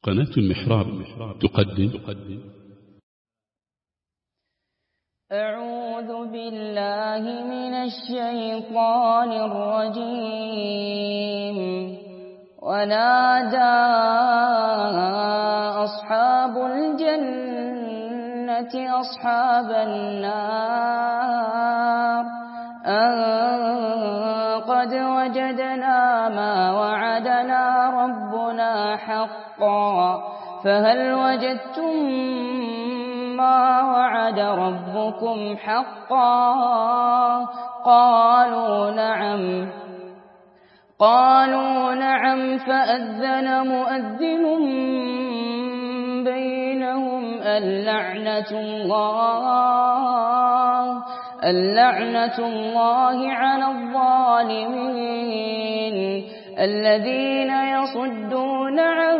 قناة المحراب تقدم. أعوذ بالله من الشيطان الرجيم. ونادى أصحاب الجنة أصحاب النار أن قد وجدنا ما وعدنا ربنا حقا فهل وجدتم ما وعد ربكم حقا؟ قالوا نعم فأذن مؤذن بينهم اللعنة الله على الظالمين الذين يصدون عن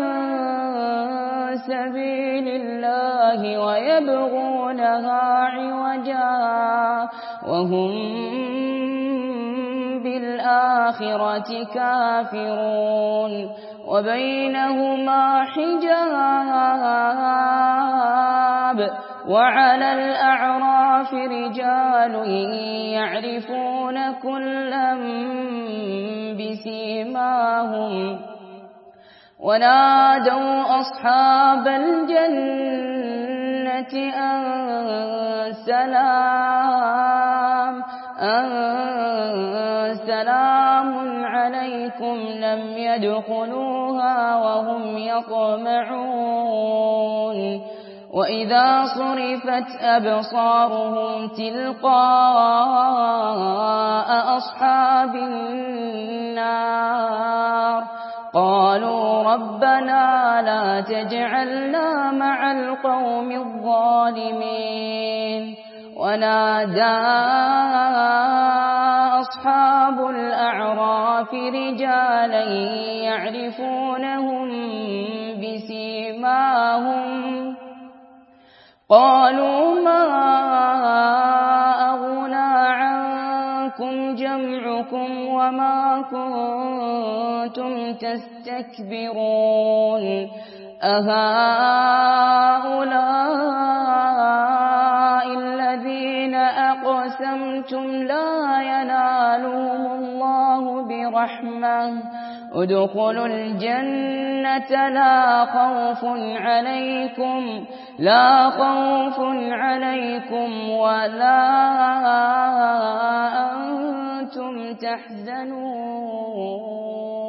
سبيل الله ويبغونها عوجا وهم بالآخرة كافرون وبينهما حجاب وعلى الأعراف رجال يعرفون كلا بسيماهم ونادوا أصحاب الجنة أن سلام عليكم لم يدخلوها وهم يطمعون وإذا صرفت أبصارهم تلقاء أصحاب النار قالوا ربنا لا تجعلنا مع القوم الظالمين. ونادى أصحاب الأعراف رجالا يعرفونهم بسيماهم قالوا ما أغنى عنكم جمعكم وما كنتم تستكبرون أهؤلاء الذين أقسمتم لا ينالهم الله برحمة ادخلوا الجنة لا خوف عليكم ولا أنتم تحزنون.